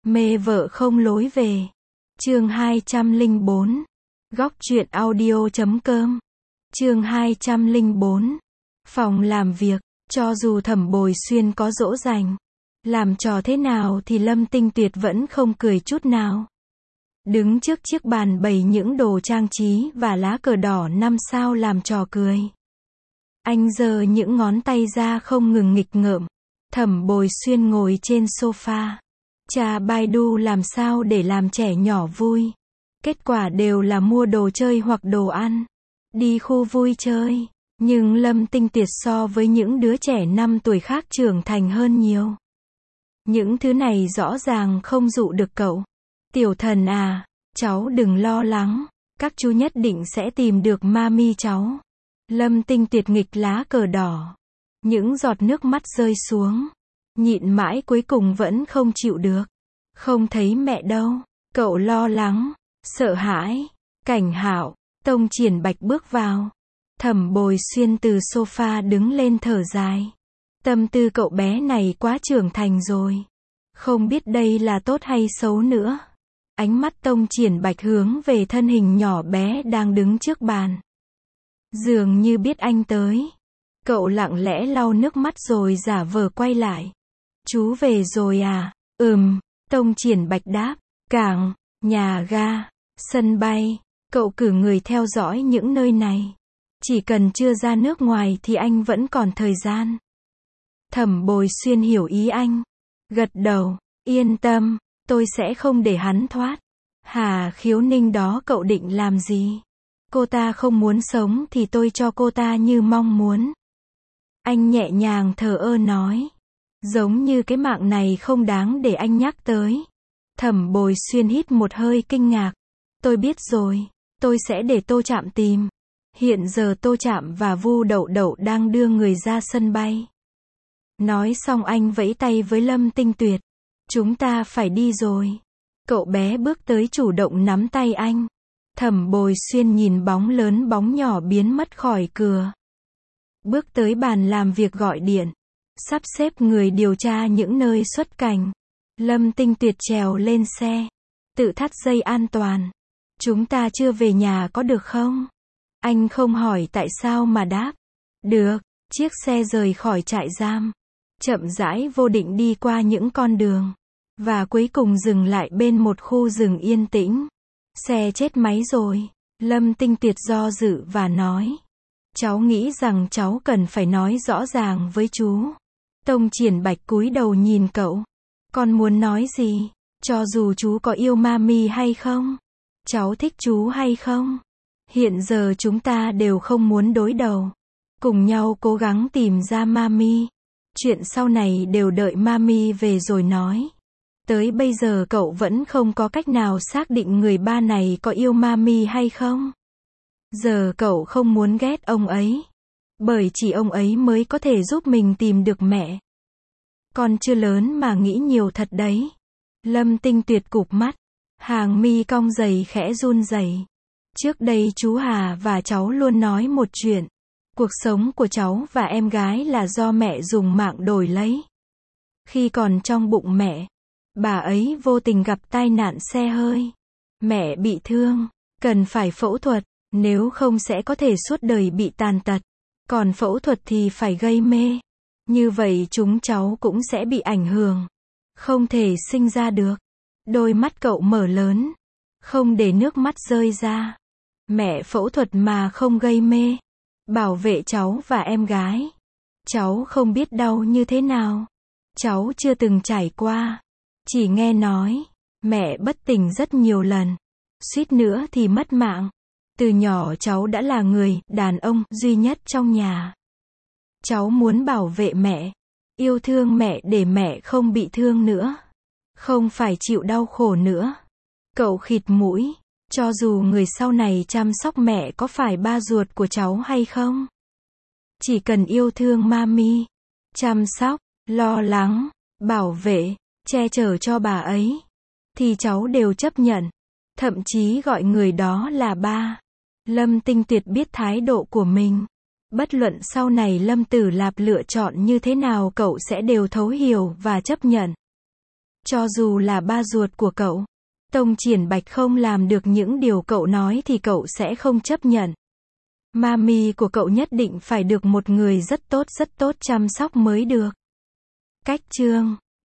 Mê vợ không lối về. Chương 204. Góc truyện audio.com. Chương 204. Phòng làm việc. Cho dù Thẩm Bồi Xuyên có dỗ dành, làm trò thế nào thì Lâm Tinh Tuyệt vẫn không cười chút nào. Đứng trước chiếc bàn bày những đồ trang trí và lá cờ đỏ 5 sao làm trò cười. Anh giơ những ngón tay ra không ngừng nghịch ngợm. Thẩm Bồi Xuyên ngồi trên sofa. Cha Baidu làm sao để làm trẻ nhỏ vui. Kết quả đều là mua đồ chơi hoặc đồ ăn. Đi khu vui chơi. Nhưng Lâm Tinh Tuyệt so với những đứa trẻ 5 tuổi khác trưởng thành hơn nhiều. Những thứ này rõ ràng không dụ được cậu. Tiểu thần à, cháu đừng lo lắng. Các chú nhất định sẽ tìm được mami cháu. Lâm Tinh Tuyệt nghịch lá cờ đỏ. Những giọt nước mắt rơi xuống. Nhịn mãi cuối cùng vẫn không chịu được. Không thấy mẹ đâu. Cậu lo lắng, sợ hãi. Cảnh Hạo, Tông Triển Bạch bước vào. Thẩm Bồi Xuyên từ sofa đứng lên thở dài. Tâm tư cậu bé này quá trưởng thành rồi. Không biết đây là tốt hay xấu nữa. Ánh mắt Tông Triển Bạch hướng về thân hình nhỏ bé đang đứng trước bàn. Dường như biết anh tới. Cậu lặng lẽ lau nước mắt rồi giả vờ quay lại. Chú về rồi à? Tông Triển Bạch đáp. Cảng, nhà ga, sân bay. Cậu cử người theo dõi những nơi này. Chỉ cần chưa ra nước ngoài thì anh vẫn còn thời gian. Thẩm Bồi Xuyên hiểu ý anh. Gật đầu. Yên tâm, tôi sẽ không để hắn thoát. Hà Khiếu Ninh đó cậu định làm gì? Cô ta không muốn sống thì tôi cho cô ta như mong muốn. Anh nhẹ nhàng thờ ơ nói. Giống như cái mạng này không đáng để anh nhắc tới. Thẩm Bồi Xuyên hít một hơi kinh ngạc. Tôi biết rồi, tôi sẽ để Tô Trạm tìm. Hiện giờ Tô Trạm và Vu Đậu Đậu đang đưa người ra sân bay. Nói xong anh vẫy tay với Lâm Tinh Tuyệt. Chúng ta phải đi rồi. Cậu bé bước tới chủ động nắm tay anh. Thẩm Bồi Xuyên nhìn bóng lớn bóng nhỏ biến mất khỏi cửa. Bước tới bàn làm việc gọi điện. Sắp xếp người điều tra những nơi xuất cảnh. Lâm Tinh Tuyệt trèo lên xe. Tự thắt dây an toàn. Chúng ta chưa về nhà có được không? Anh không hỏi tại sao mà đáp. Được. Chiếc xe rời khỏi trại giam. Chậm rãi vô định đi qua những con đường. Và cuối cùng dừng lại bên một khu rừng yên tĩnh. Xe chết máy rồi. Lâm Tinh Tuyệt do dự và nói. Cháu nghĩ rằng cháu cần phải nói rõ ràng với chú. Tông Triển Bạch cúi đầu nhìn cậu. Con muốn nói gì? Cho dù chú có yêu mami hay không? Cháu thích chú hay không? Hiện giờ chúng ta đều không muốn đối đầu. Cùng nhau cố gắng tìm ra mami. Chuyện sau này đều đợi mami về rồi nói. Tới bây giờ cậu vẫn không có cách nào xác định người ba này có yêu mami hay không. Giờ cậu không muốn ghét ông ấy. Bởi chỉ ông ấy mới có thể giúp mình tìm được mẹ. Con chưa lớn mà nghĩ nhiều thật đấy. Lâm Tinh Tuyệt cụp mắt. Hàng mi cong dày khẽ run rẩy. Trước đây chú Hà và cháu luôn nói một chuyện. Cuộc sống của cháu và em gái là do mẹ dùng mạng đổi lấy. Khi còn trong bụng mẹ, bà ấy vô tình gặp tai nạn xe hơi. Mẹ bị thương, cần phải phẫu thuật, nếu không sẽ có thể suốt đời bị tàn tật. Còn phẫu thuật thì phải gây mê. Như vậy chúng cháu cũng sẽ bị ảnh hưởng. Không thể sinh ra được. Đôi mắt cậu mở lớn. Không để nước mắt rơi ra. Mẹ phẫu thuật mà không gây mê. Bảo vệ cháu và em gái. Cháu không biết đau như thế nào. Cháu chưa từng trải qua. Chỉ nghe nói. Mẹ bất tỉnh rất nhiều lần. Suýt nữa thì mất mạng. Từ nhỏ cháu đã là người đàn ông duy nhất trong nhà. Cháu muốn bảo vệ mẹ. Yêu thương mẹ để mẹ không bị thương nữa. Không phải chịu đau khổ nữa. Cậu khịt mũi. Cho dù người sau này chăm sóc mẹ có phải ba ruột của cháu hay không. Chỉ cần yêu thương mami. Chăm sóc, lo lắng, bảo vệ, che chở cho bà ấy. Thì cháu đều chấp nhận. Thậm chí gọi người đó là ba. Lâm Tinh Tuyệt biết thái độ của mình. Bất luận sau này Lâm Tử Lạp lựa chọn như thế nào cậu sẽ đều thấu hiểu và chấp nhận. Cho dù là ba ruột của cậu, Tông Triển Bạch không làm được những điều cậu nói thì cậu sẽ không chấp nhận. Mami của cậu nhất định phải được một người rất tốt chăm sóc mới được. Cách chương